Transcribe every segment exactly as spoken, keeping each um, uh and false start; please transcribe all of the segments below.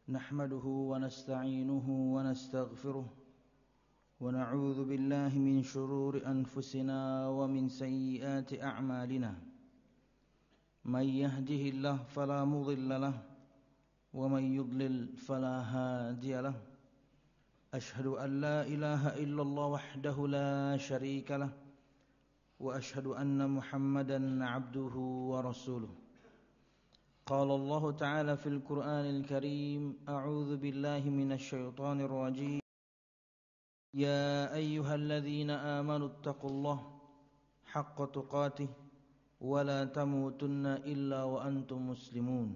نحمده ونستعينه ونستغفره ونعوذ بالله من شرور أنفسنا ومن سيئات أعمالنا من يهده الله فلا مضل له ومن يضلل فلا هادي له أشهد أن لا إله إلا الله وحده لا شريك له وأشهد أن محمدا عبده ورسوله قال الله تعالى في القرآن الكريم أعوذ بالله من الشيطان الرجيم يا أيها الذين آمنوا اتقوا الله حق تقاته ولا تموتن إلا وأنتم مسلمون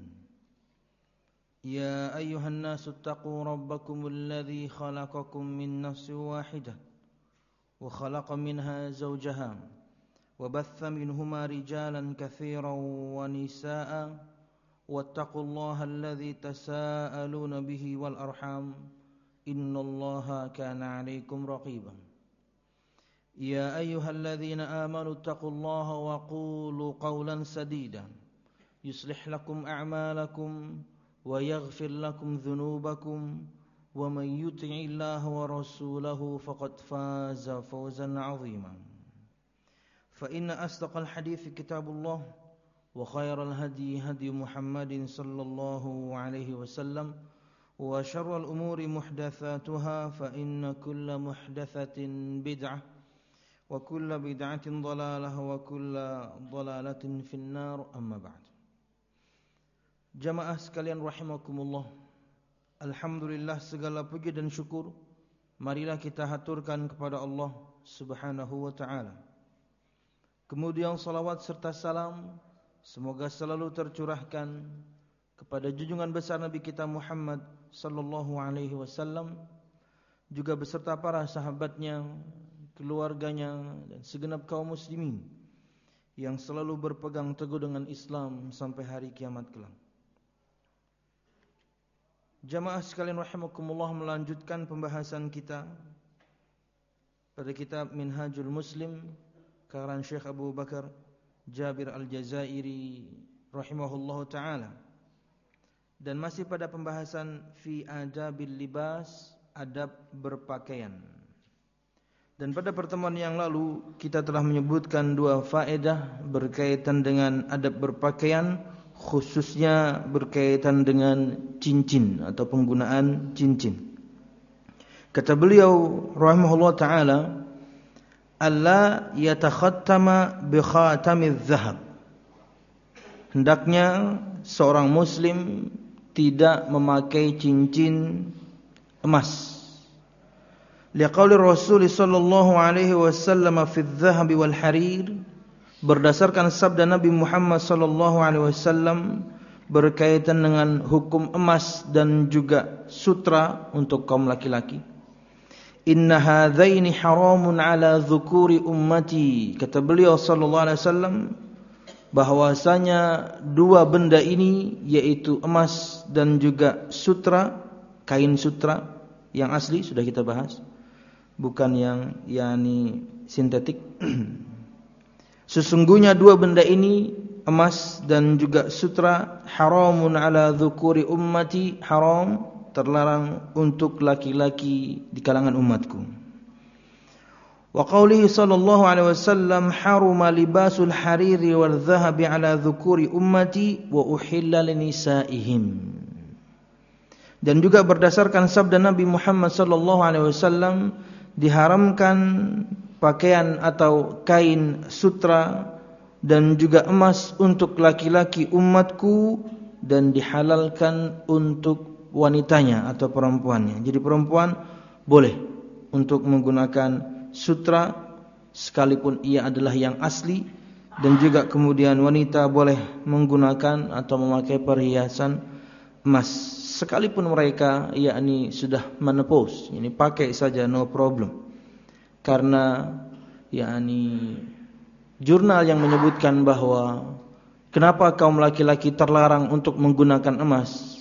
يا أيها الناس اتقوا ربكم الذي خلقكم من نفس واحدة وخلق منها زوجها وبث منهما رجالا كثيرا ونساء واتقوا الله الذي تساءلون به والأرحام إن الله كان عليكم رقيبا يا أيها الذين آمنوا اتقوا الله وقولوا قولا سديدا يصلح لكم أعمالكم ويغفر لكم ذنوبكم ومن يطع الله ورسوله فقد فاز فوزا عظيما فإن أصدق الحديث كتاب الله وخير الهدي هدي محمد صلى الله عليه وسلم وشر الأمور محدثاتها فإن كل محدثة بدعة وكل بدعة ضلالة وكل ضلالة في النار أما بعد. Jamaah sekalian rahimakumullah, alhamdulillah segala puji dan syukur marilah kita haturkan kepada Allah Subhanahu wa taala. Kemudian salawat serta salam semoga selalu tercurahkan kepada junjungan besar Nabi kita Muhammad sallallahu alaihi wasallam, juga beserta para sahabatnya, keluarganya dan segenap kaum muslimin yang selalu berpegang teguh dengan Islam sampai hari kiamat kelak. Jamaah sekalian rahimakumullah, melanjutkan pembahasan kita pada kitab Minhajul Muslim karangan Syekh Abu Bakar Jabir Al-Jazairi rahimahullahu ta'ala, dan masih pada pembahasan fi adabil libas, adab berpakaian. Dan pada pertemuan yang lalu kita telah menyebutkan dua faedah berkaitan dengan adab berpakaian, khususnya berkaitan dengan cincin atau penggunaan cincin. Kata beliau rahimahullahu ta'ala, alla yatakhattama bi khatamiz zahab, hendaknya seorang muslim tidak memakai cincin emas. Liqauli Rasul sallallahu alaihi wasallam fi adh-dhahab wal harir, berdasarkan sabda Nabi Muhammad sallallahu alaihi wasallam berkaitan dengan hukum emas dan juga sutra untuk kaum laki-laki. Inna hadzaini haramun ala dzukuri ummati, kata beliau sallallahu alaihi wasallam bahwasanya dua benda ini yaitu emas dan juga sutra, kain sutra yang asli sudah kita bahas, bukan yang yakni sintetik. Sesungguhnya dua benda ini, emas dan juga sutra, haramun ala dzukuri ummati, haram, terlarang untuk laki-laki di kalangan umatku. Wa qaulihi sallallahu alaihi wasallam haruma libasul hariri wal dhahabi ala dzukuri ummati wa uhilla linisaihim. Dan juga berdasarkan sabda Nabi Muhammad sallallahu alaihi wasallam diharamkan pakaian atau kain sutra dan juga emas untuk laki-laki umatku, dan dihalalkan untuk wanitanya atau perempuannya. Jadi perempuan boleh untuk menggunakan sutra sekalipun ia adalah yang asli, dan juga kemudian wanita boleh menggunakan atau memakai perhiasan emas sekalipun mereka yakni sudah menopause, ini pakai saja no problem. Karena yakni jurnal yang menyebutkan bahwa kenapa kaum laki-laki terlarang untuk menggunakan emas,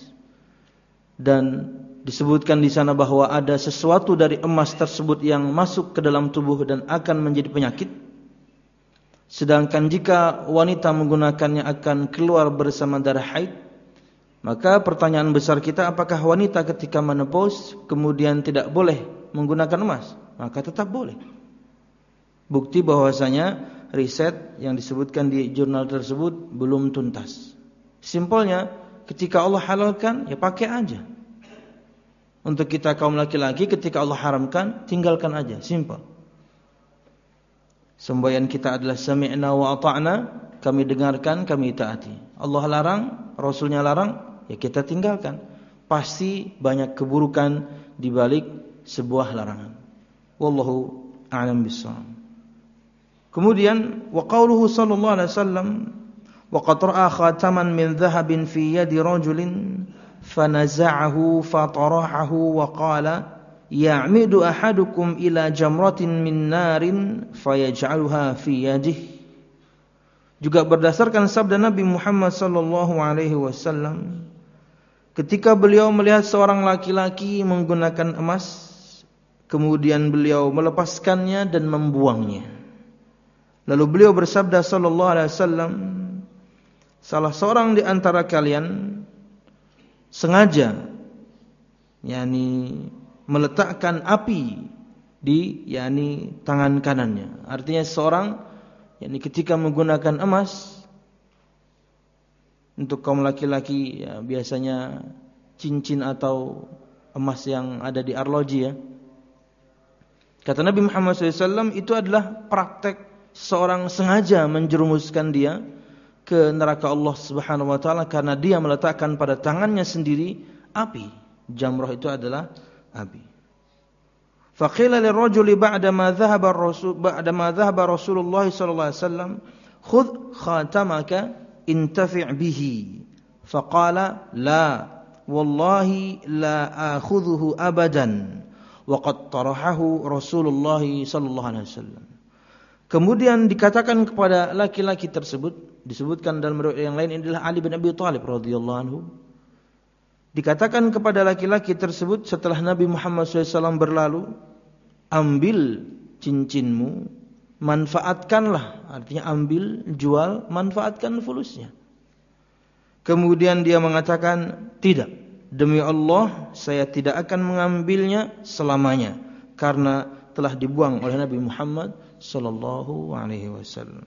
dan disebutkan di sana bahwa ada sesuatu dari emas tersebut yang masuk ke dalam tubuh dan akan menjadi penyakit. Sedangkan jika wanita menggunakannya akan keluar bersama darah haid, Maka pertanyaan besar kita, apakah wanita ketika menopause kemudian tidak boleh menggunakan emas? Maka tetap boleh. Bukti bahwasanya riset yang disebutkan di jurnal tersebut belum tuntas. Simpelnya, ketika Allah halalkan, ya pakai aja. Untuk kita kaum laki-laki, ketika Allah haramkan, tinggalkan aja. Simpel. Semboyan kita adalah sami'na wa ata'na, kami dengarkan, kami taati. Allah larang, Rasulnya larang, ya kita tinggalkan. Pasti banyak keburukan di balik sebuah larangan. Wallahu a'lam bishawab. Kemudian wa qauluhu sallallahu alaihi wasallam wa qad ra'a khataman min dhahabin fi yadi rajulin fanaza'ahu fatarahahu wa qala ya'midu ahadukum ila jamratin min narin fayaj'aluha fi yadihi. Juga berdasarkan sabda Nabi Muhammad sallallahu alaihi wasallam, ketika beliau melihat seorang laki-laki menggunakan emas, kemudian beliau melepaskannya dan membuangnya. Lalu beliau bersabda sallallahu alaihi wasallam, salah seorang di antara kalian sengaja yakni meletakkan api di yakni tangan kanannya. Artinya seorang yakni ketika menggunakan emas, untuk kaum laki-laki ya, biasanya cincin atau emas yang ada di arloji ya. Kata Nabi Muhammad shallallahu alaihi wasallam, itu adalah praktek seorang sengaja menjerumuskan dia ke neraka Allah Subhanahu wa taala karena dia meletakkan pada tangannya sendiri api. Jamrah itu adalah api. Faqila lirrajuli ba'da ma dhahaba ar-rasul ba'da ma dhahaba Rasulullah sallallahu alaihi wasallam, khudh khatamaka intafi' bihi. Faqala la wallahi la akhudhuhu abadan wa qad tarahahu Rasulullah sallallahu alaihi wasallam. Kemudian dikatakan kepada laki-laki tersebut, disebutkan dalam riwayat yang lain, inilah Ali bin Abi Thalib radhiyallahu anhu. Dikatakan kepada laki-laki tersebut setelah Nabi Muhammad shallallahu alaihi wasallam berlalu, ambil cincinmu, manfaatkanlah, artinya ambil, jual, manfaatkan fulusnya. Kemudian dia mengatakan, tidak, demi Allah saya tidak akan mengambilnya selamanya, karena telah dibuang oleh Nabi Muhammad sallallahu alaihi wasallam.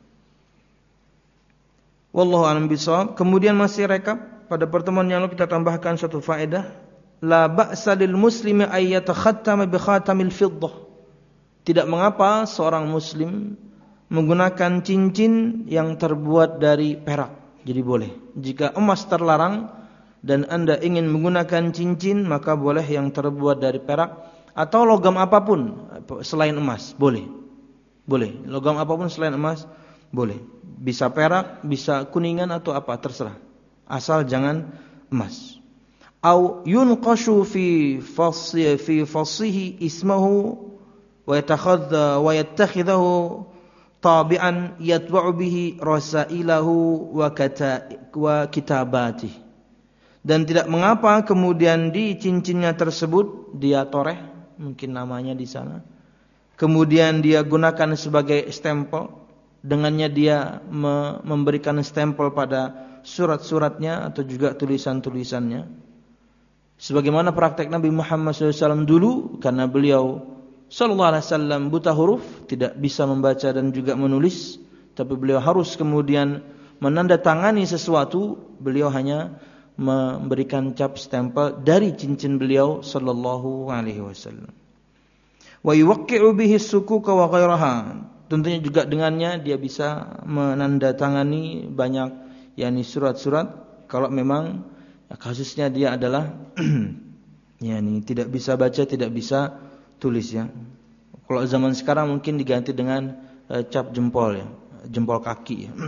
Wallahu a'lam bishawab. Kemudian masih rekap, pada pertemuan yang lalu kita tambahkan satu faedah, la ba'sa lil muslimi ay yatakhattama bi khatamil fiddah. Tidak mengapa seorang muslim menggunakan cincin yang terbuat dari perak. Jadi boleh. Jika emas terlarang dan Anda ingin menggunakan cincin, maka boleh yang terbuat dari perak atau logam apapun selain emas, boleh. Boleh. Logam apapun selain emas, boleh. Bisa perak, bisa kuningan atau apa, terserah. Asal jangan emas. Au yunqashu fi fassi fi fassihi ismahu wa yatakhadha wa yattakhidahu tabi'an yatba'u bihi rasailahu wa kata wa kitabatihi. Dan tidak mengapa kemudian di cincinnya tersebut dia toreh, mungkin namanya di sana. Kemudian dia gunakan sebagai stempel, dengannya dia me- memberikan stempel pada surat-suratnya atau juga tulisan-tulisannya. Sebagaimana praktek Nabi Muhammad shallallahu alaihi wasallam dulu, karena beliau sallallahu alaihi wasallam buta huruf, tidak bisa membaca dan juga menulis, tapi beliau harus kemudian menandatangani sesuatu, beliau hanya memberikan cap stempel dari cincin beliau sallallahu alaihi wasallam. Wa yuwaqqi'u bihi as-sukuka wa ghairaha. Tentunya juga dengannya dia bisa menandatangani banyak yakni surat-surat kalau memang ya, kasusnya dia adalah yakni tidak bisa baca, tidak bisa tulis ya. Kalau zaman sekarang mungkin diganti dengan uh, cap jempol ya, jempol kaki ya.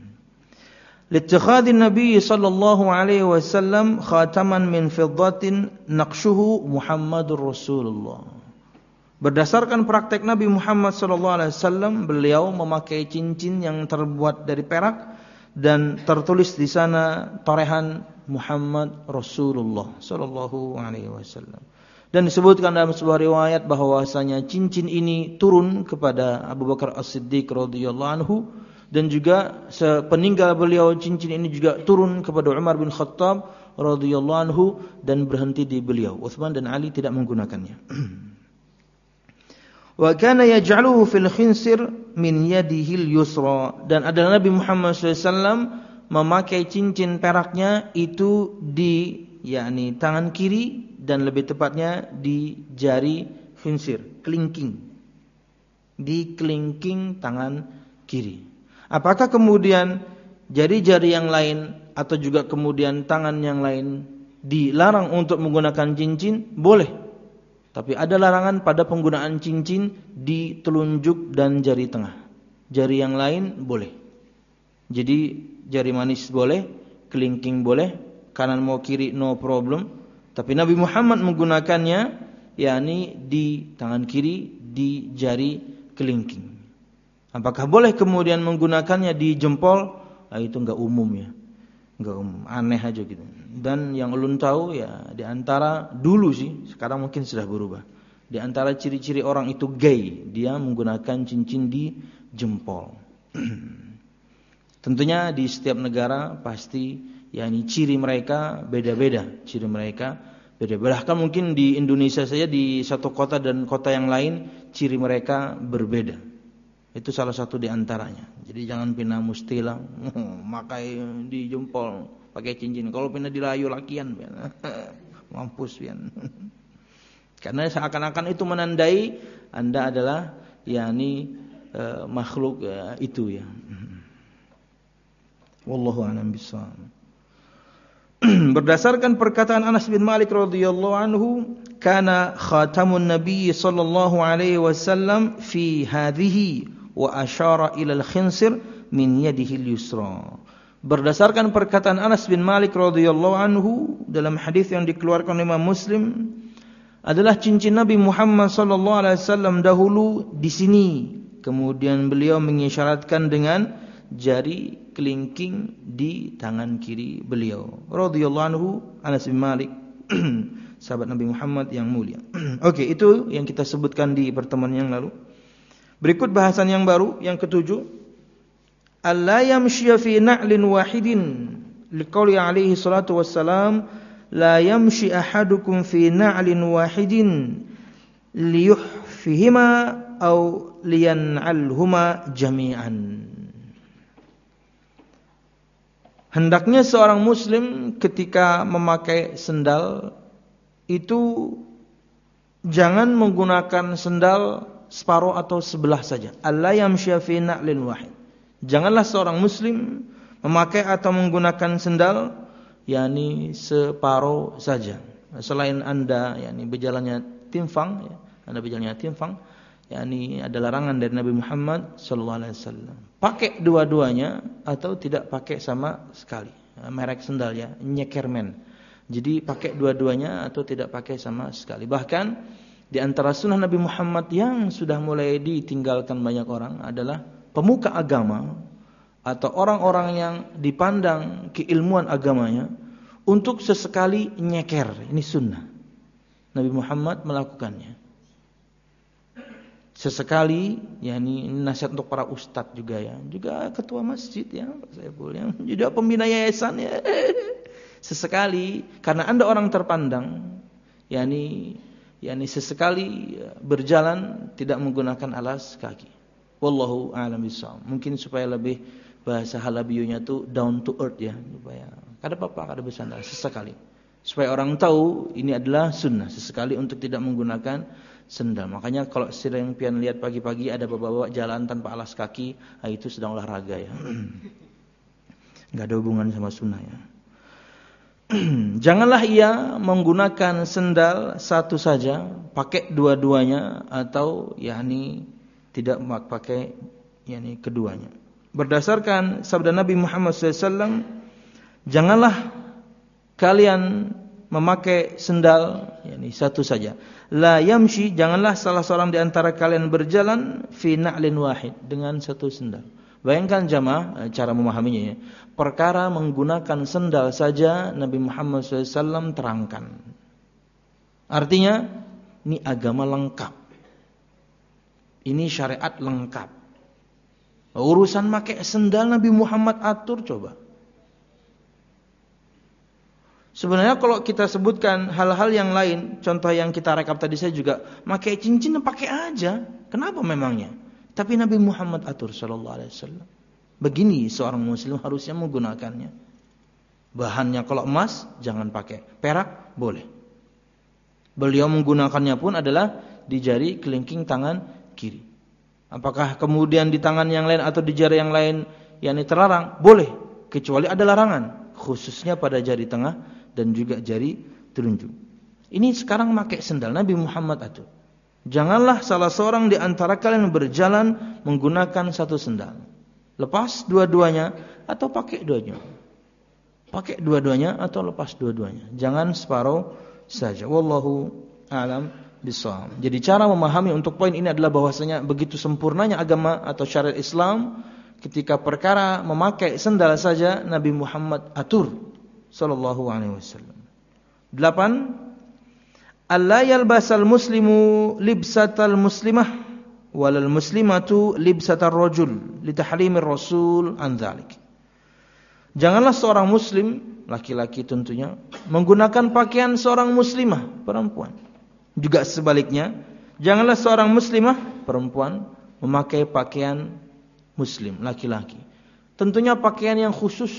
Litikhadin Nabi sallallahu alaihi wasallam khataman min fiddatin naqshuhu Muhammadur Rasulullah. Berdasarkan praktek Nabi Muhammad sallallahu alaihi wasallam, beliau memakai cincin yang terbuat dari perak dan tertulis di sana torehan Muhammad Rasulullah sallallahu alaihi wasallam. Dan disebutkan dalam sebuah riwayat bahwasanya cincin ini turun kepada Abu Bakar As-Siddiq radhiyallahu anhu, dan juga sepeninggal beliau cincin ini juga turun kepada Umar bin Khattab radhiyallahu anhu dan berhenti di beliau. Utsman dan Ali tidak menggunakannya. Wa kana yaj'aluhu fil khinsir min yadihi al-yusra, dan adalah Nabi Muhammad shallallahu alaihi wasallam memakai cincin peraknya itu di yakni tangan kiri dan lebih tepatnya di jari khinsir, kelingking. Di kelingking tangan kiri. Apakah kemudian jari-jari yang lain atau juga kemudian tangan yang lain dilarang untuk menggunakan cincin? Boleh. Tapi ada larangan pada penggunaan cincin di telunjuk dan jari tengah. Jari yang lain boleh. Jadi jari manis boleh, kelingking boleh, kanan mau kiri no problem. Tapi Nabi Muhammad menggunakannya yakni di tangan kiri, di jari kelingking. Apakah boleh kemudian menggunakannya di jempol? Nah, itu enggak umum ya. Enggak umum, aneh aja gitu. Dan yang ulun tahu ya di antara dulu sih, sekarang mungkin sudah berubah. Di antara ciri-ciri orang itu gay, dia menggunakan cincin di jempol. Tentunya di setiap negara pasti yakni ciri mereka beda-beda, ciri mereka beda-beda. Bahkan mungkin di Indonesia saja di satu kota dan kota yang lain ciri mereka berbeda. Itu salah satu di antaranya. Jadi jangan pina mustilah, makai di jempol, pakai cincin. Kalau pina dirayu lakian, mampus pian. Karena seakan-akan itu menandai Anda adalah yakni uh, makhluk uh, itu ya. Wallahu a'lam bishawab. Berdasarkan perkataan Anas bin Malik radhiyallahu anhu, kana khatamun nabiy sallallahu alaihi wasallam fi hadhihi wa asyara ila al-khinsir min yadihi al-yusra. Berdasarkan perkataan Anas bin Malik radhiyallahu anhu dalam hadis yang dikeluarkan oleh Imam Muslim, adalah cincin Nabi Muhammad sallallahu alaihi wasallam dahulu di sini. Kemudian beliau mengisyaratkan dengan jari kelingking di tangan kiri beliau. Radhiyallahu anhu Anas bin Malik, sahabat Nabi Muhammad yang mulia. Oke, itu yang kita sebutkan di pertemuan yang lalu. Berikut bahasan yang baru, yang ketujuh. Alla yamshiya fi na'lin wahidin. Liqauli alaihi salatu wassalam, la yamshi ahadukum fi na'lin wahidin liyuhfihima aw liyan'alhuma jami'an. Hendaknya seorang muslim ketika memakai sendal itu jangan menggunakan sendal separuh atau sebelah saja. Alla yamshiya fi na'lin wahid. Janganlah seorang muslim memakai atau menggunakan sendal yakni separuh saja. Selain Anda yakni berjalannya timpang, ya, Anda berjalannya timpang, yakni ada larangan dari Nabi Muhammad sallallahu alaihi wasallam. Pakai dua-duanya atau tidak pakai sama sekali. Merek sendal ya, nyekermen. Jadi pakai dua-duanya atau tidak pakai sama sekali. Bahkan di antara sunnah Nabi Muhammad yang sudah mulai ditinggalkan banyak orang adalah pemuka agama atau orang-orang yang dipandang keilmuan agamanya untuk sesekali nyeker. Ini sunnah. Nabi Muhammad melakukannya. Sesekali, ya ini nasihat untuk para ustadz juga ya, juga ketua masjid ya, Pak Saiful ya, juga pembina yayasan ya. Sesekali, karena Anda orang terpandang, ya ini yakni sesekali berjalan tidak menggunakan alas kaki. Wallahu a'lam bishawab. Mungkin supaya lebih bahasa halabiyunya tuh down to earth ya, supaya kada apa-apa kada bersandar sesekali. Supaya orang tahu ini adalah sunnah sesekali untuk tidak menggunakan sendal. Makanya kalau sering pian lihat pagi-pagi ada bapak-bapak jalan tanpa alas kaki, nah itu sedang olahraga ya. Enggak ada hubungan sama sunnah ya. Janganlah ia menggunakan sendal satu saja, pakai dua-duanya atau yakni tidak pakai yakni keduanya. Berdasarkan sabda Nabi Muhammad shallallahu alaihi wasallam, janganlah kalian memakai sendal yakni satu saja. La yamshi, janganlah salah seorang di antara kalian berjalan fi na'lin wahid, dengan satu sendal. Bayangkan jamaah cara memahaminya ya. Perkara menggunakan sendal saja Nabi Muhammad shallallahu alaihi wasallam terangkan. Artinya ini agama lengkap. Ini syariat lengkap. Urusan pakai sendal Nabi Muhammad atur coba. Sebenarnya kalau kita sebutkan hal-hal yang lain, contoh yang kita rekap tadi saya juga, pakai cincin pakai aja. Kenapa memangnya? Tapi Nabi Muhammad atur sallallahu alaihi wasallam. Begini seorang muslim harusnya menggunakannya. Bahannya kalau emas jangan pakai, perak boleh. Beliau menggunakannya pun adalah di jari kelingking tangan kiri. Apakah kemudian di tangan yang lain atau di jari yang lain yang terlarang? Boleh, kecuali ada larangan, khususnya pada jari tengah dan juga jari telunjuk. Ini sekarang pakai sendal Nabi Muhammad atur. Janganlah salah seorang di antara kalian berjalan menggunakan satu sendal. Lepas dua-duanya atau pakai dua-duanya. Pakai dua-duanya atau lepas dua-duanya. Jangan separuh saja. Wallahu a'lam bishawab. Jadi cara memahami untuk poin ini adalah bahwasanya begitu sempurnanya agama atau syariat Islam, ketika perkara memakai sendal saja Nabi Muhammad atur sallallahu alaihi wasallam. Delapan, alla yalbasal muslimu libsatal muslimah walal muslimatu libsatar rajul litahrimir rasul an dzalik. Janganlah seorang muslim, laki-laki tentunya, menggunakan pakaian seorang muslimah, perempuan. Juga sebaliknya, janganlah seorang muslimah, perempuan, memakai pakaian muslim, laki-laki. Tentunya pakaian yang khusus.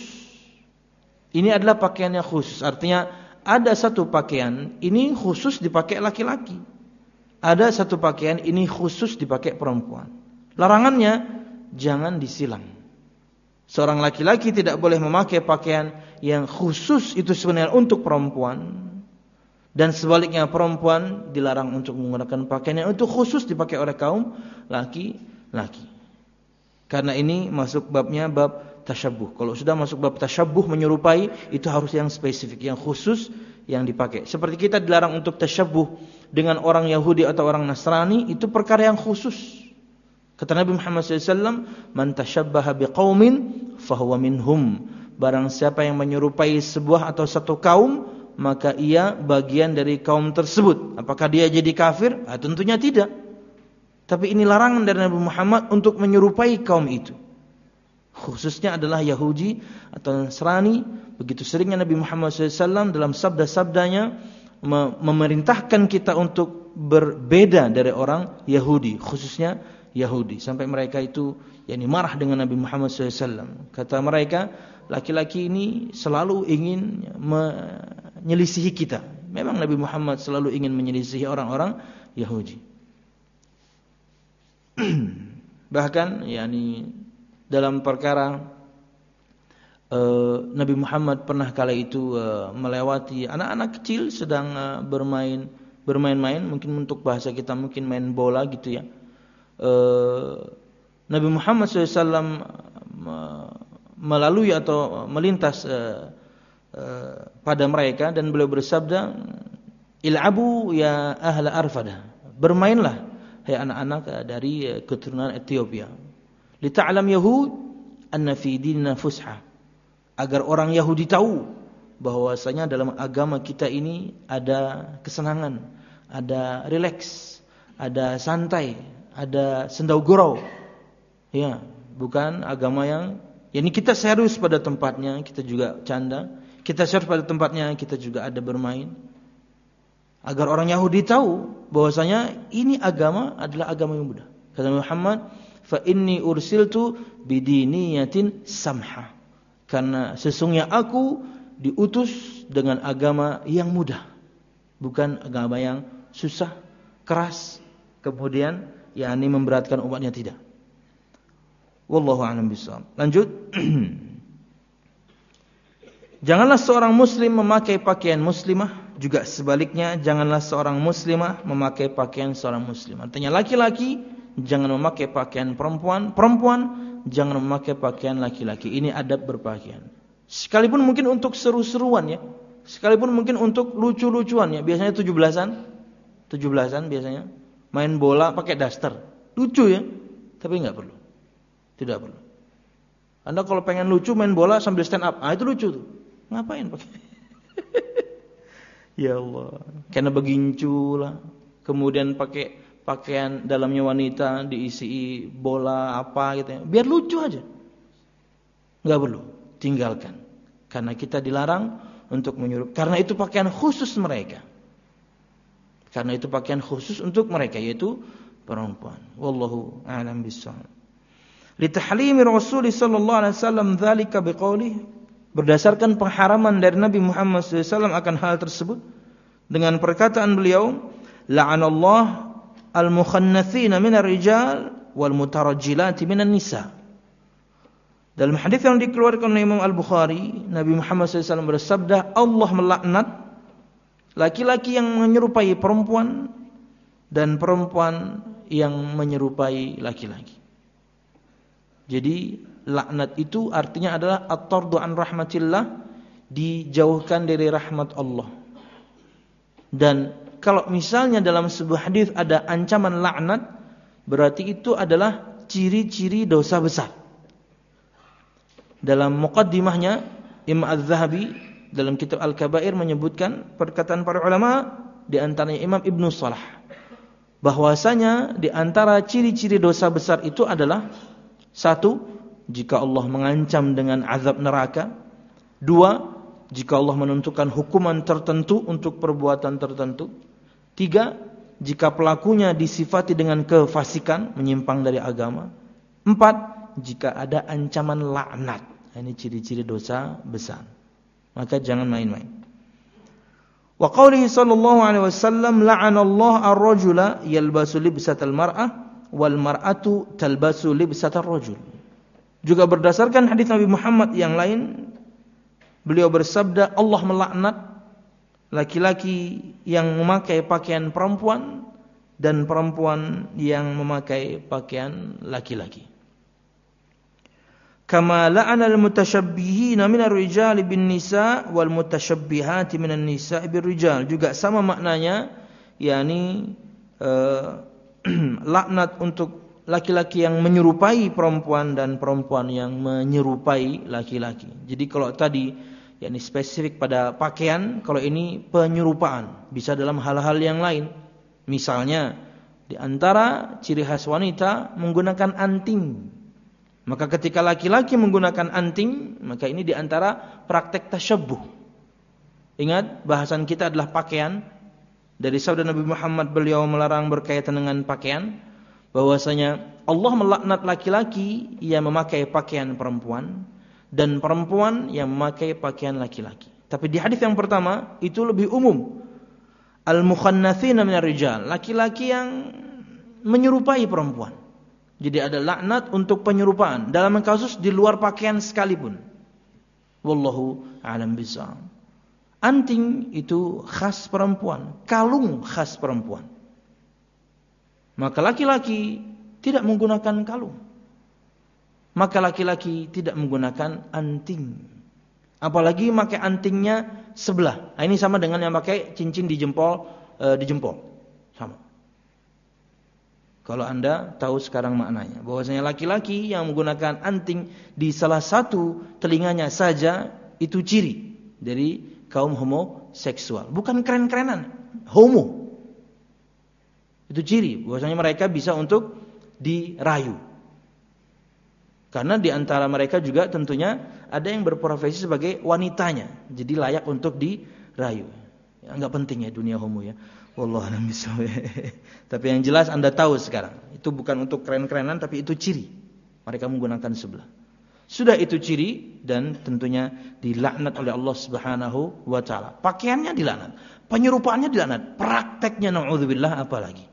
Ini adalah pakaian yang khusus. Artinya ada satu pakaian ini khusus dipakai laki-laki. Ada satu pakaian ini khusus dipakai perempuan. Larangannya jangan disilang. Seorang laki-laki tidak boleh memakai pakaian yang khusus itu sebenarnya untuk perempuan. Dan sebaliknya perempuan dilarang untuk menggunakan pakaian yang itu khusus dipakai oleh kaum laki-laki. Karena ini masuk babnya bab tasyabbuh. Kalau sudah masuk bab tasyabbuh menyerupai, itu harus yang spesifik, yang khusus yang dipakai. Seperti kita dilarang untuk tasyabbuh dengan orang Yahudi atau orang Nasrani, itu perkara yang khusus. Kata Nabi Muhammad shallallahu alaihi wasallam, "Man tasyabbaha biqaumin fahuwa minhum." Barang siapa yang menyerupai sebuah atau satu kaum, maka ia bagian dari kaum tersebut. Apakah dia jadi kafir? Ah, tentunya tidak. Tapi ini larangan dari Nabi Muhammad untuk menyerupai kaum itu. Khususnya adalah Yahudi atau Nasrani. Begitu seringnya Nabi Muhammad shallallahu alaihi wasallam dalam sabda-sabdanya memerintahkan kita untuk berbeda dari orang Yahudi, khususnya Yahudi, sampai mereka itu yakni marah dengan Nabi Muhammad shallallahu alaihi wasallam. Kata mereka, laki-laki ini selalu ingin menyelisihi kita. Memang Nabi Muhammad selalu ingin menyelisihi orang-orang Yahudi. Bahkan yakni dalam perkara uh, Nabi Muhammad pernah kala itu uh, melewati anak-anak kecil sedang uh, bermain bermain-main, mungkin untuk bahasa kita mungkin main bola gitu ya. Uh, Nabi Muhammad shallallahu alaihi wasallam uh, melalui atau melintas uh, uh, pada mereka dan beliau bersabda, "Il'abu ya ahla Arfadah." Bermainlah hai anak-anak uh, dari uh, keturunan Ethiopia. Lita'lam Yahud anna fi dinina fusha. Agar orang Yahudi tahu bahwasanya dalam agama kita ini ada kesenangan, ada rileks, ada santai, ada sendau gurau. Ya, bukan agama yang yakni kita serius pada tempatnya, kita juga canda, kita serius pada tempatnya, kita juga ada bermain. Agar orang Yahudi tahu bahwasanya ini agama adalah agama yang mudah. Kata Muhammad, fa inni ursiltu bidiniyatin samha. Karena sesungguhnya aku diutus dengan agama yang mudah, bukan agama yang susah, keras, kemudian yakni memberatkan umatnya, tidak. Wallahu a'lam bishawab. Lanjut. Janganlah seorang muslim memakai pakaian muslimah, juga sebaliknya janganlah seorang muslimah memakai pakaian seorang muslim. Artinya laki-laki jangan memakai pakaian perempuan, perempuan jangan memakai pakaian laki-laki. Ini adab berpakaian. Sekalipun mungkin untuk seru-seruan ya, sekalipun mungkin untuk lucu-lucuan ya. Biasanya tujuh belasan, tujuh belasan biasanya main bola pakai daster, lucu ya. Tapi enggak perlu, tidak perlu. Anda kalau pengen lucu main bola sambil stand up, ah itu lucu tuh. Ngapain pakai? Ya Allah, karena begincu lah. Kemudian pakai pakaian dalamnya wanita diisi bola apa gitu ya. Biar lucu aja. Enggak perlu, tinggalkan. Karena kita dilarang untuk menyerupai. Karena itu pakaian khusus mereka. Karena itu pakaian khusus untuk mereka, yaitu perempuan. Wallahu a'lam bishawab. Li tahlimi Rasul sallallahu alaihi wasallam dzalika biqaulih, berdasarkan pengharaman dari Nabi Muhammad sallallahu alaihi wasallam akan hal tersebut dengan perkataan beliau, la'anallahu al-mukhannatsina minar rijal wal mutarajjilati minan nisa. Dalam hadis yang dikeluarkan oleh Imam Al-Bukhari, Nabi Muhammad sallallahu alaihi wasallam bersabda, Allah melaknat laki-laki yang menyerupai perempuan dan perempuan yang menyerupai laki-laki. Jadi laknat itu artinya adalah at-tardu an rahmatillah, dijauhkan dari rahmat Allah. Dan kalau misalnya dalam sebuah hadis ada ancaman laknat, berarti itu adalah ciri-ciri dosa besar. Dalam muqaddimahnya Imam Az-Zahabi dalam kitab Al-Kabair menyebutkan perkataan para ulama, di antaranya Imam Ibnu Salah, bahwasanya di antara ciri-ciri dosa besar itu adalah satu, jika Allah mengancam dengan azab neraka. Dua, jika Allah menentukan hukuman tertentu untuk perbuatan tertentu. Tiga, jika pelakunya disifati dengan kefasikan, menyimpang dari agama. Empat, jika ada ancaman laknat. Ini ciri-ciri dosa besar. Maka jangan main-main. Wa qaulihi sallallahu alaihi wasallam, la'anallahu ar-rajula yalbasu libsatal mar'ah wal mar'atu talbasu libsatar rajul. Juga berdasarkan hadis Nabi Muhammad yang lain, beliau bersabda, Allah melaknat laki-laki yang memakai pakaian perempuan dan perempuan yang memakai pakaian laki-laki. Kama la'ana al-mutasyabbihina minar rijali bin nisa wal mutasyabbihati minan nisa bir rijal. Juga sama maknanya, yakni uh, laknat untuk laki-laki yang menyerupai perempuan dan perempuan yang menyerupai laki-laki. Jadi kalau tadi yakni spesifik pada pakaian, kalau ini penyerupaan, bisa dalam hal-hal yang lain. Misalnya di antara ciri khas wanita menggunakan anting. Maka ketika laki-laki menggunakan anting, maka ini di antara praktek tasyabbuh. Ingat, bahasan kita adalah pakaian. Dari sabda Nabi Muhammad, beliau melarang berkaitan dengan pakaian, bahwasanya Allah melaknat laki-laki yang memakai pakaian perempuan dan perempuan yang memakai pakaian laki-laki. Tapi di hadis yang pertama itu lebih umum. Al-mukhannatsina minar rijal, laki-laki yang menyerupai perempuan. Jadi ada laknat untuk penyerupaan dalam kasus di luar pakaian sekalipun. Wallahu a'lam bishawab. Anting itu khas perempuan, kalung khas perempuan. Maka laki-laki tidak menggunakan kalung. Maka laki-laki tidak menggunakan anting. Apalagi pakai antingnya sebelah. Nah, ini sama dengan yang pakai cincin di jempol, e, di jempol. Sama. Kalau Anda tahu sekarang maknanya, bahwasanya laki-laki yang menggunakan anting di salah satu telinganya saja itu ciri dari kaum homoseksual. Bukan keren-kerenan, homo. Itu ciri bahwasanya mereka bisa untuk dirayu. Karena di antara mereka juga tentunya ada yang berprofesi sebagai wanitanya, jadi layak untuk dirayu. Ya, enggak penting ya dunia homo ya. Wallahu a'lam bishawab. Tapi yang jelas Anda tahu sekarang, itu bukan untuk keren-kerenan, tapi itu ciri. Mereka menggunakan sebelah. Sudah itu ciri dan tentunya dilaknat oleh Allah Subhanahu wa taala. Pakaiannya dilaknat, penyerupaannya dilaknat, prakteknya naudzubillah apalagi.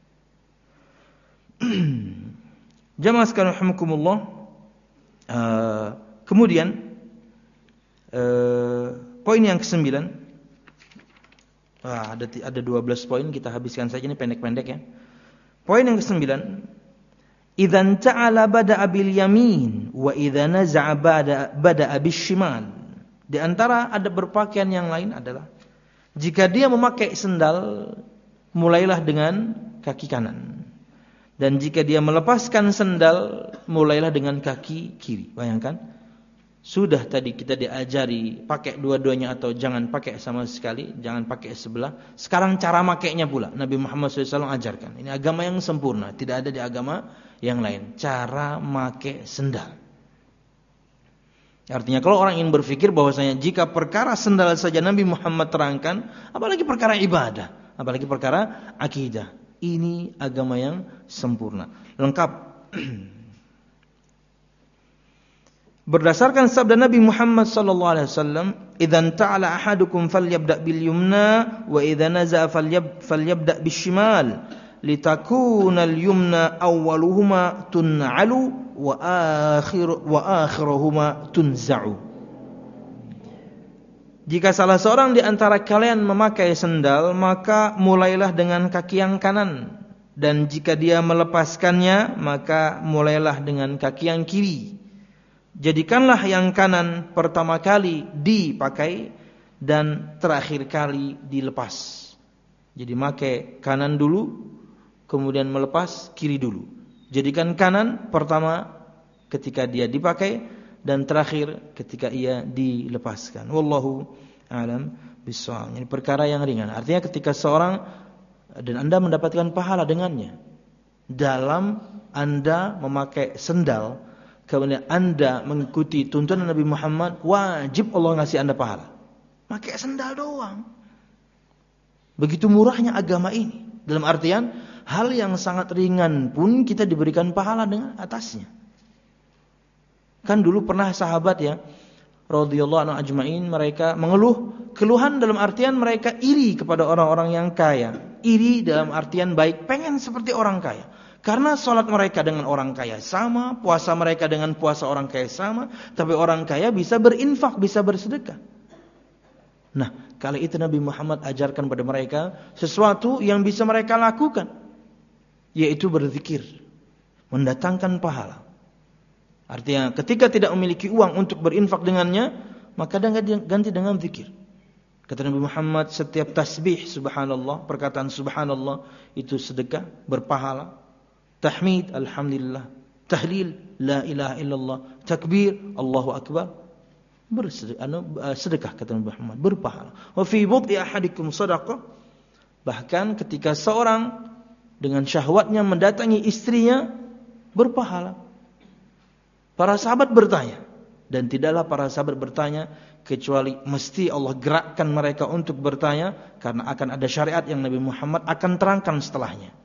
Jamaah sekalian rahimakumullah. Uh, kemudian uh, poin yang kesembilan. Wah, ada ada dua belas poin, kita habiskan saja ini pendek-pendek ya. Poin yang kesembilan, idzan ta'ala bada'a bil yamin wa idza naza'a bada bada'a bis shimal. Di antara ada berpakaian yang lain adalah jika dia memakai sendal, mulailah dengan kaki kanan. Dan jika dia melepaskan sendal, mulailah dengan kaki kiri. Bayangkan, sudah tadi kita diajari pakai dua-duanya atau jangan pakai sama sekali, jangan pakai sebelah. Sekarang cara makainya pula Nabi Muhammad shallallahu alaihi wasallam ajarkan. Ini agama yang sempurna, tidak ada di agama yang lain. Cara makai sendal. Artinya kalau orang ingin berpikir bahwasanya jika perkara sendal saja Nabi Muhammad terangkan, apalagi perkara ibadah, apalagi perkara akidah. Ini agama yang sempurna, lengkap. Berdasarkan sabda Nabi Muhammad sallallahu alaihi wasallam, "Idzan ta'ala ahadukum falyabda' bil yumna wa idza naza'a falyab falyabda' bishimal litakuna al yumna awwaluhuma tun'alu wa akhir wa akhiruhuma tunza'u." Jika salah seorang di antara kalian memakai sendal, maka mulailah dengan kaki yang kanan, dan jika dia melepaskannya, maka mulailah dengan kaki yang kiri. Jadikanlah yang kanan pertama kali dipakai dan terakhir kali dilepas. Jadi pakai kanan dulu, kemudian melepas kiri dulu. Jadikan kanan pertama ketika dia dipakai dan terakhir ketika ia dilepaskan. Wallahu a'lam bishawab. Ini perkara yang ringan. Artinya ketika seorang dan Anda mendapatkan pahala dengannya dalam Anda memakai sendal, kemudian Anda mengikuti tuntunan Nabi Muhammad, wajib Allah ngasih Anda pahala. Pakai sendal doang. Begitu murahnya agama ini. Dalam artian hal yang sangat ringan pun kita diberikan pahala dengan atasnya. Kan dulu pernah sahabat ya, radhiyallahu anhu ajmain, mereka mengeluh, keluhan dalam artian mereka iri kepada orang-orang yang kaya. Iri dalam artian baik, pengen seperti orang kaya. Karena salat mereka dengan orang kaya sama, puasa mereka dengan puasa orang kaya sama, tapi orang kaya bisa berinfak, bisa bersedekah. Nah, kali itu Nabi Muhammad ajarkan pada mereka sesuatu yang bisa mereka lakukan, yaitu berzikir, mendatangkan pahala. Artinya ketika tidak memiliki uang untuk berinfak dengannya, maka ganti dengan zikir. Kata Nabi Muhammad, setiap tasbih subhanallah, perkataan subhanallah itu sedekah, berpahala. Tahmid, alhamdulillah. Tahlil, la ilaha illallah. Takbir, Allahu akbar. Bersedekah, kata Nabi Muhammad, berpahala. Wa fi bud'i ahadikum sadaqah. Bahkan ketika seorang dengan syahwatnya mendatangi istrinya, berpahala. Para sahabat bertanya, dan tidaklah para sahabat bertanya kecuali mesti Allah gerakkan mereka untuk bertanya, karena akan ada syariat yang Nabi Muhammad akan terangkan setelahnya.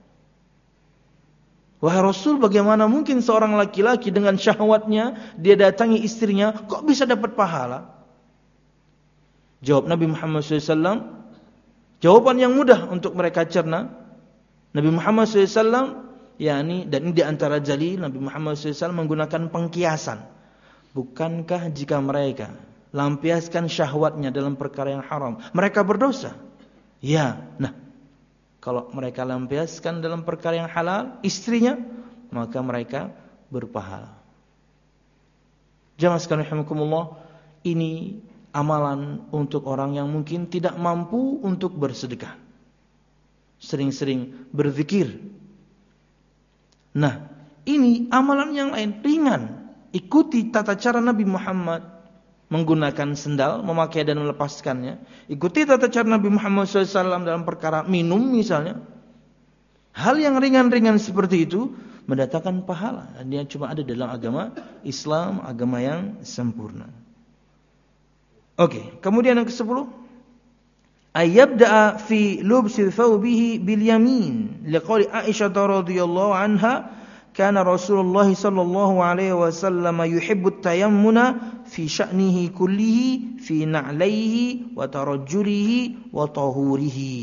Wahai Rasul, bagaimana mungkin seorang laki-laki dengan syahwatnya dia datangi istrinya kok bisa dapat pahala? Jawab Nabi Muhammad shallallahu alaihi wasallam, jawaban yang mudah untuk mereka cerna. Nabi Muhammad shallallahu alaihi wasallam, yakni, dan ini di antara jalil, Nabi Muhammad shallallahu alaihi wasallam menggunakan pengkiasan. Bukankah jika mereka lampiaskan syahwatnya dalam perkara yang haram, mereka berdosa? Ya, nah, kalau mereka lampiaskan dalam perkara yang halal, istrinya, maka mereka berpahala. Jamaah sekalian rahimakumullah, ini amalan untuk orang yang mungkin tidak mampu untuk bersedekah. Sering-sering berzikir. Nah, ini amalan yang lain, ringan. Ikuti tata cara Nabi Muhammad menggunakan sendal, memakai dan melepaskannya. Ikuti tata cara Nabi Muhammad shallallahu alaihi wasallam dalam perkara minum misalnya. Hal yang ringan-ringan seperti itu mendatangkan pahala. Dan dia cuma ada dalam agama Islam, agama yang sempurna. Oke, kemudian yang kesepuluh, ayyabda'a fi lubsi thawbihi bil yamin liqauli Aisyah radhiyallahu anha kana Rasulullah sallallahu alaihi wasallam yuhibbu tayammuna fi sya'nihi kullihi fi na'laihi wa tarajjulihi wa tahurihi.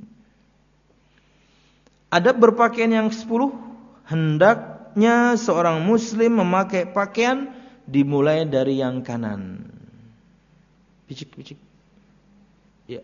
Adab berpakaian yang sepuluh, hendaknya seorang muslim memakai pakaian dimulai dari yang kanan. Picik-picik. Ya.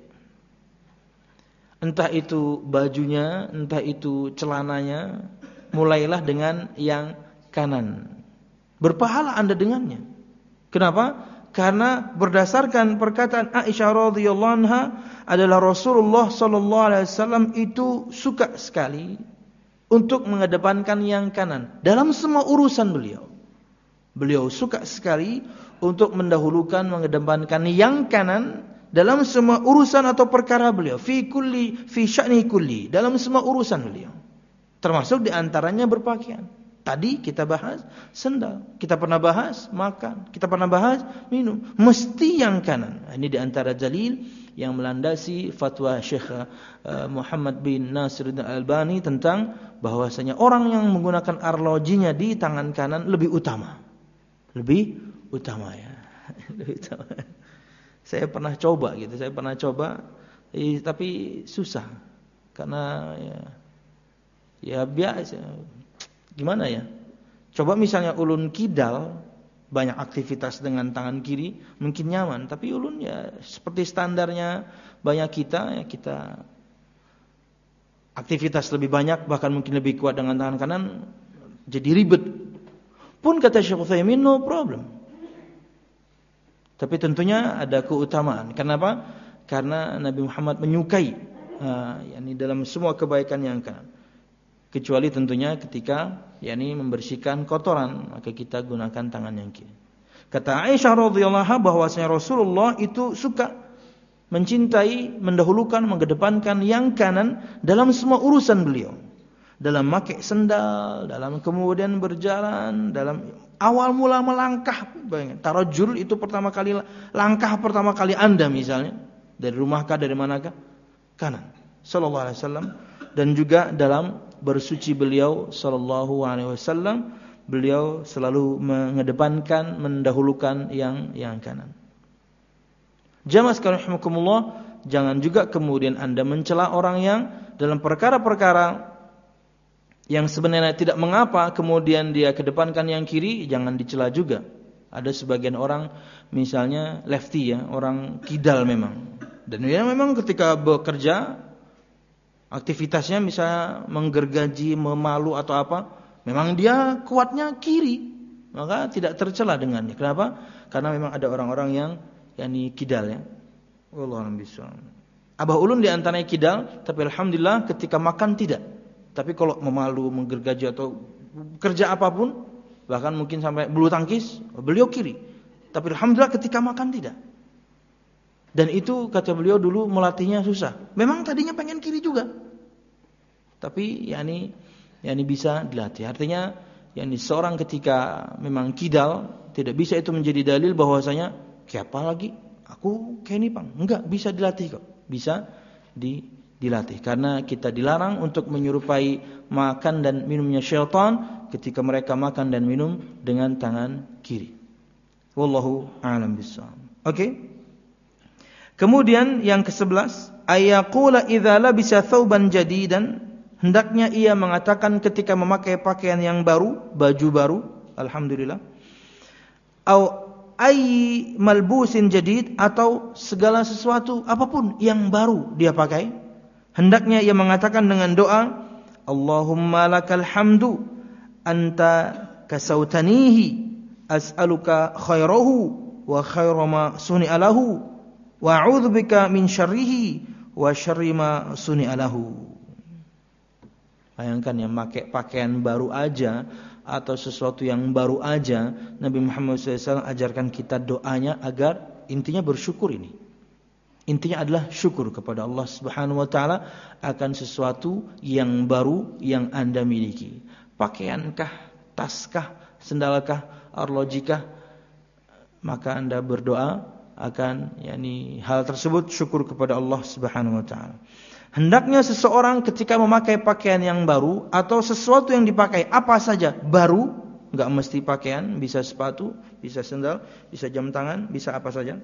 Entah itu bajunya, entah itu celananya, mulailah dengan yang kanan. Berpahala Anda dengannya. Kenapa? Karena berdasarkan perkataan Aisyah radhiyallahu anha adalah Rasulullah sallallahu alaihi wasallam itu suka sekali untuk mengedepankan yang kanan dalam semua urusan beliau. Beliau suka sekali untuk mendahulukan, mengedepankan yang kanan dalam semua urusan atau perkara beliau. Fi kulli fi sya'ni kulli, dalam semua urusan beliau. Termasuk diantaranya berpakaian. Tadi kita bahas sendal, kita pernah bahas makan, kita pernah bahas minum, mesti yang kanan. Ini di antara dalil yang melandasi fatwa Syekh uh, Muhammad bin Nasiruddin Al-Albani tentang bahwasanya orang yang menggunakan arlojinya di tangan kanan lebih utama. Lebih utama ya. Lebih utama. Saya pernah coba gitu, saya pernah coba eh, tapi susah. Karena ya ya biasa. Gimana ya? Coba misalnya ulun kidal, banyak aktivitas dengan tangan kiri, mungkin nyaman. Tapi ulun ya seperti standarnya banyak kita, ya kita aktivitas lebih banyak, bahkan mungkin lebih kuat dengan tangan kanan, jadi ribet. Pun kata Syekh Utsaimin, no problem. Tapi tentunya ada keutamaan. Kenapa? Karena Nabi Muhammad menyukai, uh, yakni dalam semua kebaikan yang kanan. Kecuali tentunya ketika yakni membersihkan kotoran, maka kita gunakan tangan yang kiri. Kata Aisyah radhiyallahu anha bahwasanya Rasulullah itu suka mencintai, mendahulukan, mengedepankan yang kanan dalam semua urusan beliau. Dalam memakai sendal, dalam kemudian berjalan, dalam awal mula melangkah. Tarajul itu pertama kali, langkah pertama kali Anda misalnya dari rumahkah, dari manakah? Kanan. Sallallahu alaihi wasallam. Dan juga dalam bersuci beliau sallallahu alaihi wasallam, beliau selalu mengedepankan, mendahulukan yang yang kanan. Jamaah sekalian rahimakumullah, jangan juga kemudian Anda mencela orang yang dalam perkara-perkara yang sebenarnya tidak mengapa kemudian dia kedepankan yang kiri, jangan dicela juga. Ada sebagian orang misalnya lefty ya, orang kidal memang. Dan dia memang ketika bekerja aktivitasnya misalnya menggergaji, memalu atau apa, memang dia kuatnya kiri, maka tidak tercela dengannya. Kenapa? Karena memang ada orang-orang yang yakni kidal ya. Wallahu a'lam bishawab. Abah ulun di antaranya kidal, tapi alhamdulillah ketika makan tidak. Tapi kalau memalu, menggergaji atau kerja apapun, bahkan mungkin sampai bulu tangkis, beliau kiri. Tapi alhamdulillah ketika makan tidak. Dan itu kata beliau dulu melatihnya susah. Memang tadinya pengen kiri juga. Tapi yakni yakni bisa dilatih. Artinya yakni seorang ketika memang kidal, tidak bisa itu menjadi dalil bahwasanya kayak apa lagi? Aku kayak ini, Bang. Enggak, bisa dilatih kok. Bisa di dilatih. Karena kita dilarang untuk menyerupai makan dan minumnya syaitan ketika mereka makan dan minum dengan tangan kiri. Wallahu a'lam bishawab. Oke? Okay? Kemudian yang kesebelas, ayaqula idza labisa thawban jadidan, hendaknya ia mengatakan ketika memakai pakaian yang baru, baju baru, alhamdulillah. Au ay malbusin jadid, atau segala sesuatu apapun yang baru dia pakai, hendaknya ia mengatakan dengan doa, Allahumma lakal hamdu anta kasautanihi as'aluka khairahu wa khaira ma suni'a lahu wa a'udzubika min syarrihi wa syarri ma suni'a lahu. Bayangkan yang pakai pakaian baru aja atau sesuatu yang baru aja, Nabi Muhammad shallallahu alaihi wasallam ajarkan kita doanya agar intinya bersyukur ini. Intinya adalah syukur kepada Allah Subhanahu wa taala akan sesuatu yang baru yang Anda miliki. Pakaiankah, taskah, sendalkah, arlojikah, maka Anda berdoa akan yakni hal tersebut, syukur kepada Allah Subhanahu wa taala. Hendaknya seseorang ketika memakai pakaian yang baru atau sesuatu yang dipakai apa saja baru, enggak mesti pakaian, bisa sepatu, bisa sendal, bisa jam tangan, bisa apa saja.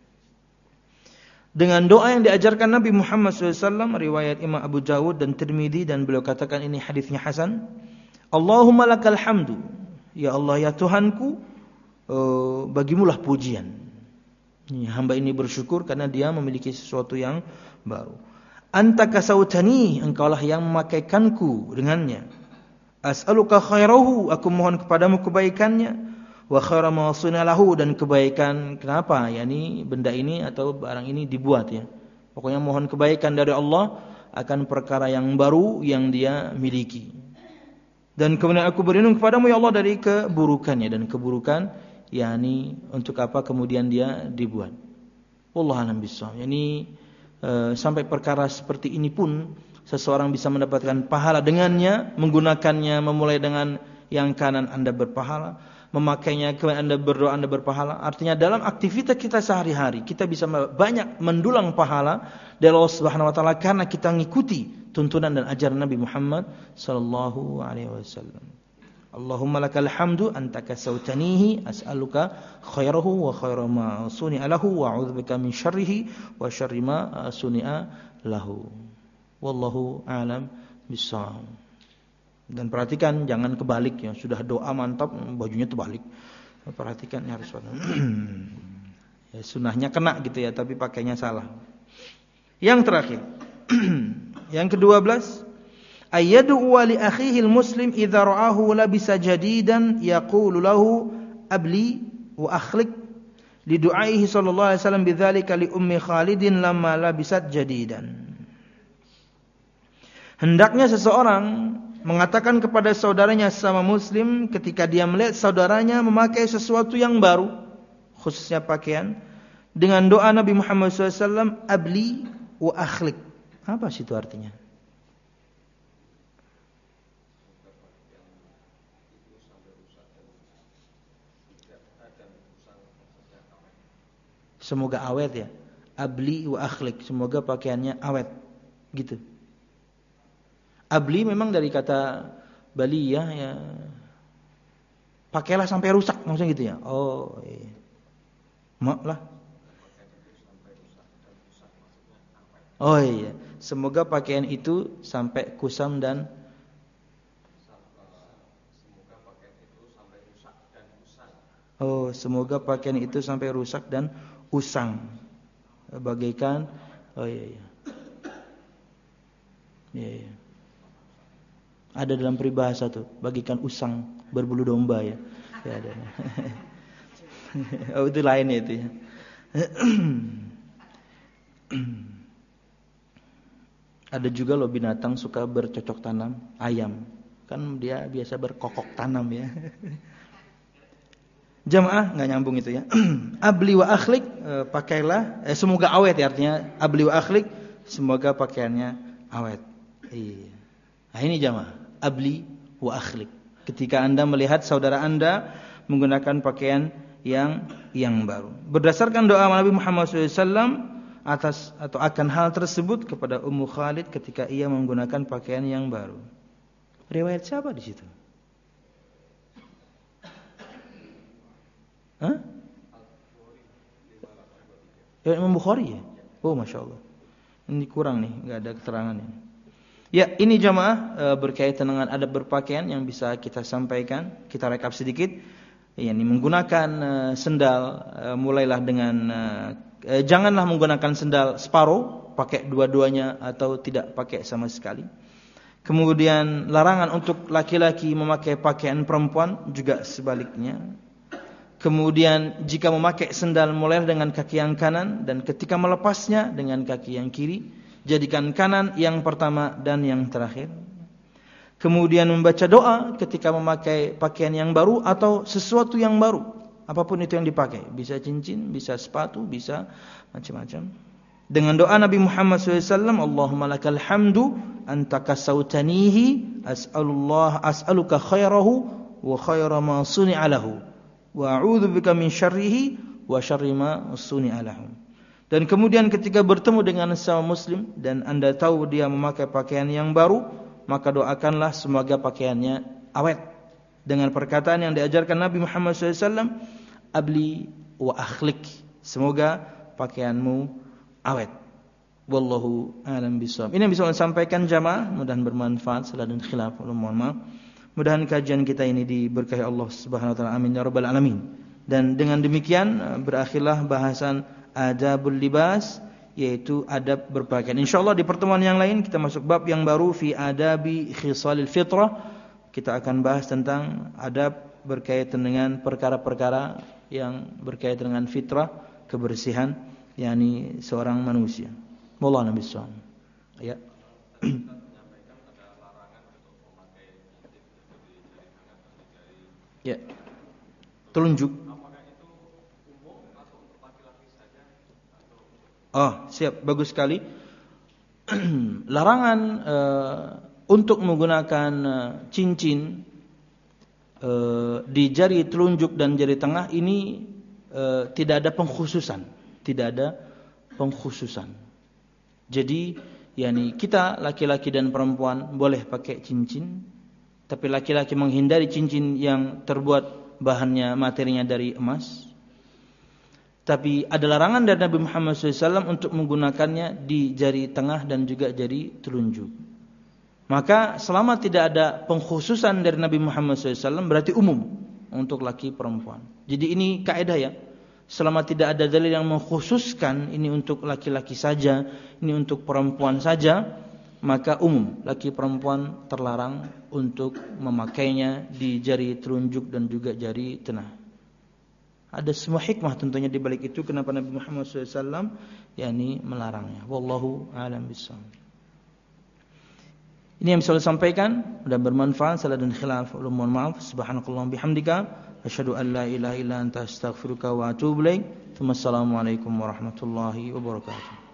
Dengan doa yang diajarkan Nabi Muhammad shallallahu alaihi wasallam, riwayat Imam Abu Dawud dan Tirmidzi, dan beliau katakan ini hadisnya hasan. Allahumma lakal hamdu, ya Allah ya Tuhanku, uh, bagimulah pujian. Hamba ini bersyukur karena dia memiliki sesuatu yang baru. Anta kasautani, engkaulah yang memakaikanku dengannya. As'aluka khairahu, aku mohon kepadamu kebaikannya. Wa khaira ma sunalahu, dan kebaikan kenapa? yakni benda ini atau barang ini dibuat ya. Pokoknya mohon kebaikan dari Allah akan perkara yang baru yang dia miliki. Dan kemudian aku berlindung kepadamu ya Allah dari keburukannya, dan keburukan yakni untuk apa kemudian dia dibuat. Wallahu a'lam bishawab. Yani e, sampai perkara seperti ini pun seseorang bisa mendapatkan pahala dengannya, menggunakannya memulai dengan yang kanan Anda berpahala, memakainya kemudian Anda berdoa Anda berpahala. Artinya dalam aktivitas kita sehari-hari kita bisa banyak mendulang pahala dari Allah Subhanahu wa taala karena kita mengikuti tuntunan dan ajaran Nabi Muhammad sallallahu alaihi wasallam. Allahumma lakal hamdu anta kasautanihi as'aluka khairahu wa khaira ma suni'a lahu wa a'udzubika min syarrihi wa syarri ma suni'a lahu. Wallahu a'lam bissawab. Dan perhatikan jangan kebalik ya, sudah doa mantap bajunya terbalik. Perhatikan ya harus ya, sunahnya kena gitu ya, tapi pakainya salah. Yang terakhir. Yang kedua belas, ayyadu li akhihi al-muslim idza ra'ahu labisa jadidan yaqulu lahu abli wa akhlik li du'aihi sallallahu alaihi wasallam bidzalika li ummi Khalidin lamma labisat jadidan. Hendaknya seseorang mengatakan kepada saudaranya sama muslim ketika dia melihat saudaranya memakai sesuatu yang baru, khususnya pakaian, dengan doa Nabi Muhammad shallallahu alaihi wasallam, abli wa akhlik. Apa sih itu artinya? Semoga awet ya. Abli wa akhlik, semoga pakaiannya awet. Gitu. Abli memang dari kata baliyah ya. Pakailah sampai rusak maksudnya gitu ya. Oh, iya. Mak lah. Oh iya, semoga pakaian itu sampai kusam dan Oh, semoga pakaian itu sampai rusak dan usang. Bagaikan oh iya iya. Iya iya. Ada dalam peribahasa tuh, bagaikan usang berbulu domba ya. Ya ada. Oh, itu lain itu ya. Ada juga loh binatang suka bercocok tanam, ayam. Kan dia biasa berkokok tanam ya. Jamaah enggak nyambung itu ya. Abli wa akhlik, eh, pakailah eh, semoga awet ya artinya abli wa akhlik, semoga pakaiannya awet. Iya. Nah ini jamaah, abli wa akhlik. Ketika Anda melihat saudara Anda menggunakan pakaian yang yang baru. Berdasarkan doa Nabi Muhammad shallallahu alaihi wasallam atas atau akan hal tersebut kepada Ummu Khalid ketika ia menggunakan pakaian yang baru. Riwayat siapa di situ? Hah? Ya, Imam Bukhari ya? Oh Masya Allah. Ini kurang nih, gak ada keterangannya. Ya ini jamaah e, berkaitan dengan adab berpakaian yang bisa kita sampaikan. Kita rekap sedikit. Ya, ini menggunakan e, sendal e, mulailah dengan e, e, janganlah menggunakan sendal separuh, pakai dua-duanya atau tidak pakai sama sekali. Kemudian larangan untuk laki-laki memakai pakaian perempuan, juga sebaliknya. Kemudian jika memakai sendal mulai dengan kaki yang kanan dan ketika melepasnya dengan kaki yang kiri, jadikan kanan yang pertama dan yang terakhir. Kemudian membaca doa ketika memakai pakaian yang baru atau sesuatu yang baru, apapun itu yang dipakai, bisa cincin, bisa sepatu, bisa macam-macam. Dengan doa Nabi Muhammad shallallahu alaihi wasallam, Allahumma lakal hamdu anta kasautanihi as'alullah as'aluka khairahu wa khaira ma suni'a lahu. Wa a'udzubika min syarrihi wa syarri ma suni'a lahu. Dan kemudian ketika bertemu dengan sesama muslim dan Anda tahu dia memakai pakaian yang baru, maka doakanlah semoga pakaiannya awet dengan perkataan yang diajarkan Nabi Muhammad shallallahu alaihi wasallam, abli wa akhlik, semoga pakaianmu awet. Wallahu a'lam bishawab. Ini yang bisa saya sampaikan jamaah, mudah-mudahan bermanfaat. Salah dan khilaf, mohon maaf. Mudah-mudahan kajian kita ini diberkahi Allah Subhanahu wa taala. Amin ya rabbal alamin. Dan dengan demikian berakhirlah bahasan adabul libas, yaitu adab berpakaian. Insyaallah di pertemuan yang lain kita masuk bab yang baru, fi adabi khisalil fitrah. Kita akan bahas tentang adab berkaitan dengan perkara-perkara yang berkaitan dengan fitrah, kebersihan, yakni seorang manusia. Wallahu a'lam bishawab. Ya. Ya. Telunjuk. Oh, siap, bagus sekali. Larangan uh, untuk menggunakan uh, cincin e, di jari telunjuk dan jari tengah ini e, tidak ada pengkhususan, tidak ada pengkhususan. Jadi yakni kita laki-laki dan perempuan boleh pakai cincin, tapi laki-laki menghindari cincin yang terbuat bahannya materinya dari emas. Tapi ada larangan dari Nabi Muhammad shallallahu alaihi wasallam untuk menggunakannya di jari tengah dan juga jari telunjuk. Maka selama tidak ada pengkhususan dari Nabi Muhammad shallallahu alaihi wasallam berarti umum untuk laki perempuan. Jadi ini kaidah ya. Selama tidak ada dalil yang mengkhususkan ini untuk laki-laki saja, ini untuk perempuan saja, maka umum laki perempuan terlarang untuk memakainya di jari telunjuk dan juga jari tengah. Ada semua hikmah tentunya di balik itu kenapa Nabi Muhammad shallallahu alaihi wasallam yakni melarangnya. Wallahu a'lam bishawab. Ini yang bisa saya sampaikan, mudah bermanfaat. Salah dan khilaf, mohon maaf. Subhanakallahumma bihamdika asyhadu an la ilaha illa anta astaghfiruka wa atubu ilaik. Wassalamualaikum warahmatullahi wabarakatuh.